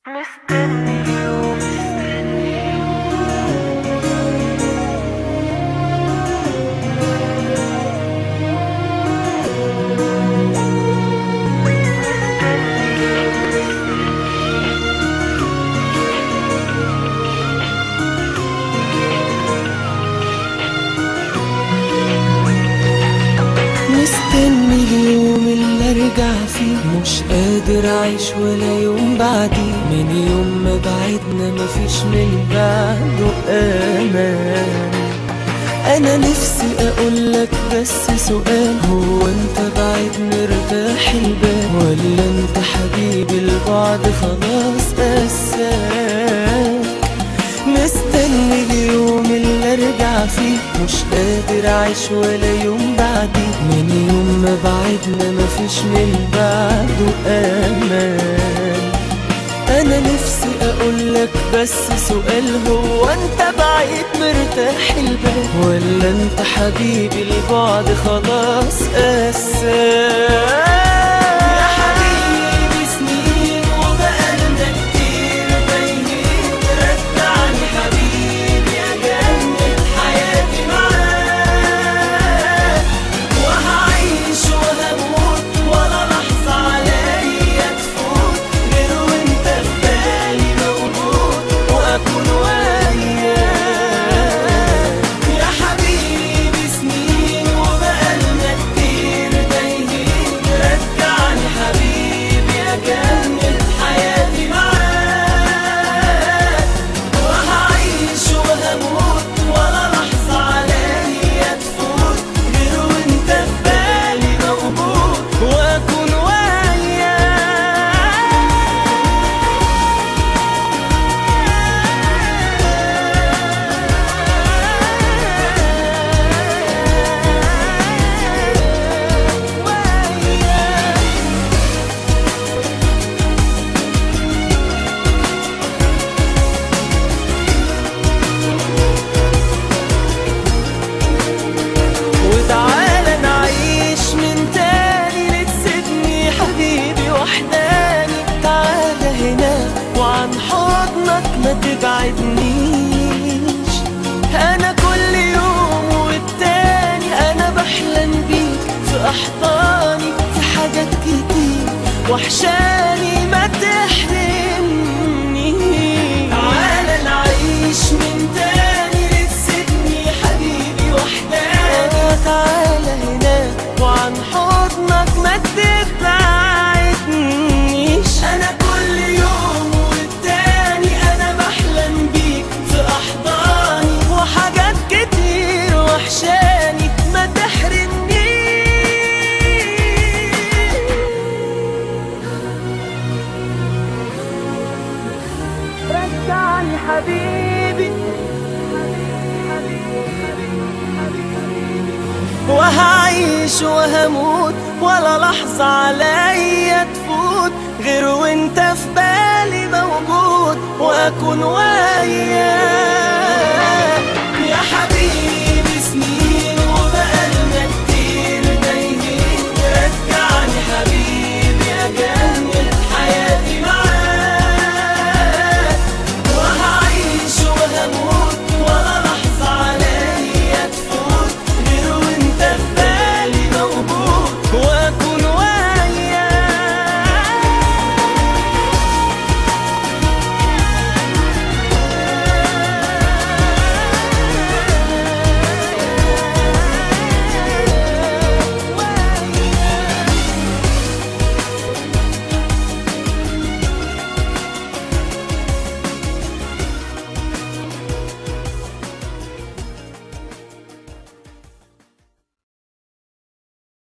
مستني اليوم مستني اليوم اللي ارجع فيه، مش قادر اعيش ولا يوم بعديه. من يوم ما بعدنا مفيش من بعده امان. انا نفسي اقولك بس سؤال، هو انت بعيد مرتاح البال، ولا انت حبيبي البعد خلاص قساك؟ مستني اليوم اللي ارجع فيه، مش قادر اعيش ولا يوم بعديه. من يوم ما بعدنا مفيش من بعده امان. انا نفسي اقولك بس سؤال، هو انت بعيد مرتاح البال، ولا انت حبيبي البعد خلاص قساك؟ ما تبعدنيش، انا كل يوم والتاني انا بحلم بيك في احضاني، في حاجات كتير وحشاني ما تحرمنيش. تعالى نعيش من تاني، تسيبني حبيبي وحداني. تعالى هناك وعن حضنك ما تبعدنيش. انا كل يوم والتاني انا بحلم بيك في احضاني، وحاجات كتير وحشاني ما تحرمنيش. رجعني حبيبي، وهعيش وهموت ولا لحظة عليا تفوت غير وانت في بالي موجود، واكون وياك.